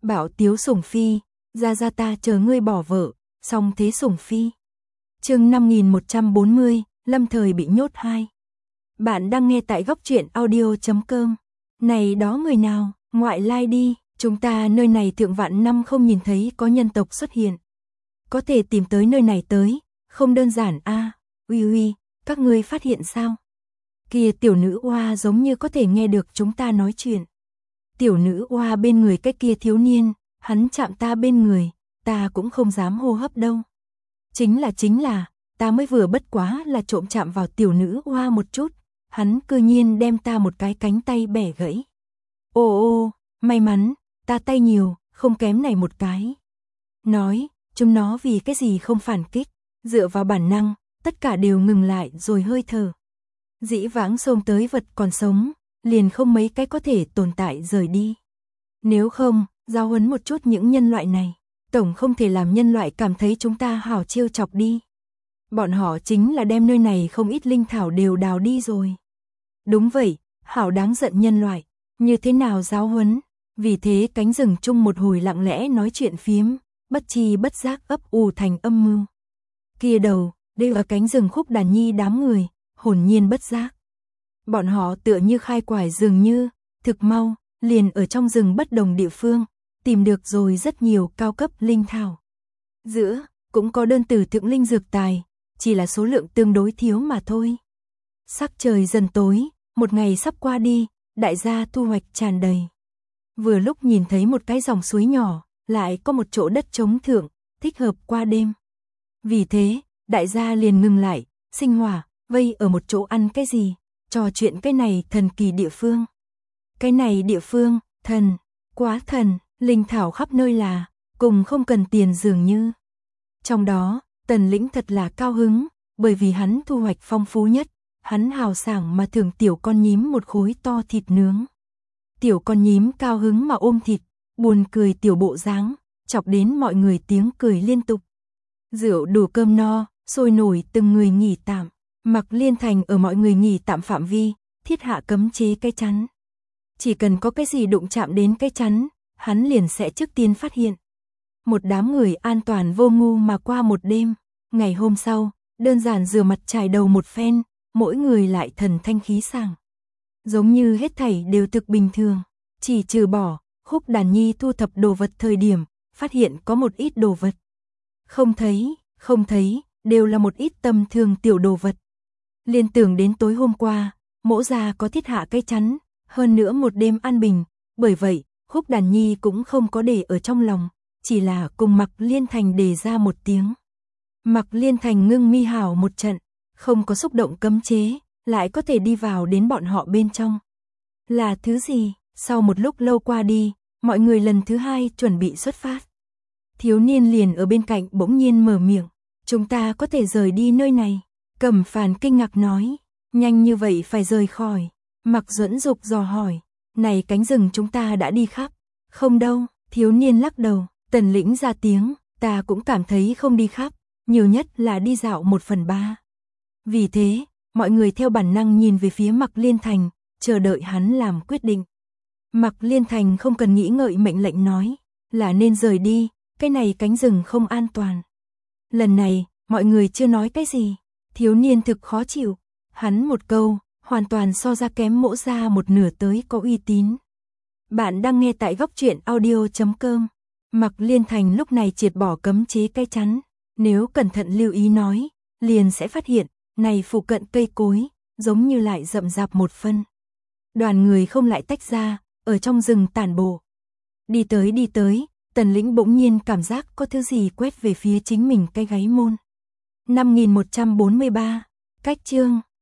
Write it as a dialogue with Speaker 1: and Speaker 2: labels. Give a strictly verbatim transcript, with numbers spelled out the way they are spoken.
Speaker 1: Bảo Tiếu Sủng Phi, ra ra ta chờ ngươi bỏ vợ, xong thế Sủng Phi. Chương năm nghìn một trăm bốn mươi, Lâm Thời bị nhốt hai. Bạn đang nghe tại góc truyện audio chấm com. Này đó người nào, ngoại lai đi, chúng ta nơi này thượng vạn năm không nhìn thấy có nhân tộc xuất hiện. Có thể tìm tới nơi này tới, không đơn giản a. À, uy uy, các ngươi phát hiện sao? Kìa tiểu nữ oa giống như có thể nghe được chúng ta nói chuyện. Tiểu nữ oa bên người cái kia thiếu niên, hắn chạm ta bên người, ta cũng không dám hô hấp đâu. Chính là chính là, ta mới vừa bất quá là trộm chạm vào tiểu nữ oa một chút, hắn cư nhiên đem ta một cái cánh tay bẻ gãy. Ô ô, may mắn, ta tay nhiều, không kém này một cái. Nói, chúng nó vì cái gì không phản kích, dựa vào bản năng, tất cả đều ngừng lại rồi hơi thở. Dĩ vãng xông tới vật còn sống, liền không mấy cái có thể tồn tại rời đi. Nếu không, giáo huấn một chút những nhân loại này, tổng không thể làm nhân loại cảm thấy chúng ta hảo trêu chọc đi. Bọn họ chính là đem nơi này không ít linh thảo đều đào đi rồi. Đúng vậy, hảo đáng giận nhân loại, như thế nào giáo huấn? Vì thế cánh rừng chung một hồi lặng lẽ nói chuyện phiếm, bất chi bất giác ấp ủ thành âm mưu. Kia đầu, đều ở cánh rừng Khúc Đàn Nhi đám người, hồn nhiên bất giác. Bọn họ tựa như khai quải dường như, thực mau, liền ở trong rừng bất đồng địa phương, tìm được rồi rất nhiều cao cấp linh thảo. Giữa, cũng có đơn từ thượng linh dược tài, chỉ là số lượng tương đối thiếu mà thôi. Sắc trời dần tối, một ngày sắp qua đi, đại gia thu hoạch tràn đầy. Vừa lúc nhìn thấy một cái dòng suối nhỏ, lại có một chỗ đất trống thượng, thích hợp qua đêm. Vì thế, đại gia liền ngừng lại, sinh hỏa, vây ở một chỗ ăn cái gì, trò chuyện cái này thần kỳ địa phương. Cái này địa phương, thần, quá thần, linh thảo khắp nơi là, cùng không cần tiền dường như. Trong đó, Tần Lĩnh thật là cao hứng, bởi vì hắn thu hoạch phong phú nhất, hắn hào sảng mà thưởng tiểu con nhím một khối to thịt nướng. Tiểu con nhím cao hứng mà ôm thịt, buồn cười tiểu bộ dáng, chọc đến mọi người tiếng cười liên tục. Rượu đủ cơm no, sôi nổi từng người nghỉ tạm, Mặc Liên Thành ở mọi người nghỉ tạm phạm vi, thiết hạ cấm chế cái chắn. Chỉ cần có cái gì đụng chạm đến cái chắn, hắn liền sẽ trước tiên phát hiện. Một đám người an toàn vô ngu mà qua một đêm, ngày hôm sau, đơn giản rửa mặt chải đầu một phen, mỗi người lại thần thanh khí sảng. Giống như hết thảy đều thực bình thường, chỉ trừ bỏ, Khúc Đàn Nhi thu thập đồ vật thời điểm, phát hiện có một ít đồ vật. Không thấy, không thấy, đều là một ít tầm thường tiểu đồ vật. Liên tưởng đến tối hôm qua, Mỗ gia có thiết hạ cái chắn, hơn nữa một đêm an bình, bởi vậy, Khúc Đàn Nhi cũng không có để ở trong lòng, chỉ là cùng Mặc Liên Thành đề ra một tiếng. Mặc Liên Thành ngưng mi hảo một trận, không có xúc động cấm chế, lại có thể đi vào đến bọn họ bên trong. Là thứ gì? Sau một lúc lâu qua đi, mọi người lần thứ hai chuẩn bị xuất phát. Thiếu niên liền ở bên cạnh bỗng nhiên mở miệng, chúng ta có thể rời đi nơi này. Cẩm Phàn kinh ngạc nói, nhanh như vậy phải rời khỏi. Mặc Duẫn Dục dò hỏi, này cánh rừng chúng ta đã đi khắp. Không đâu, thiếu niên lắc đầu. Tần Lĩnh ra tiếng, ta cũng cảm thấy không đi khắp, nhiều nhất là đi dạo một phần ba. Vì thế, mọi người theo bản năng nhìn về phía Mặc Liên Thành, chờ đợi hắn làm quyết định. Mặc Liên Thành không cần nghĩ ngợi mệnh lệnh nói, là nên rời đi, cái này cánh rừng không an toàn. Lần này, mọi người chưa nói cái gì, thiếu niên thực khó chịu, hắn một câu, hoàn toàn so ra kém Mỗ gia một nửa tới có uy tín. Bạn đang nghe tại góc truyện audio chấm com. Mặc Liên Thành lúc này triệt bỏ cấm chế cái chắn, nếu cẩn thận lưu ý nói, liền sẽ phát hiện, này phụ cận cây cối, giống như lại rậm rạp một phân. Đoàn người không lại tách ra, ở trong rừng tản bộ. Đi tới đi tới, Tần Lĩnh bỗng nhiên cảm giác có thứ gì quét về phía chính mình cái gáy môn. năm nghìn một trăm bốn mươi ba, cách chương.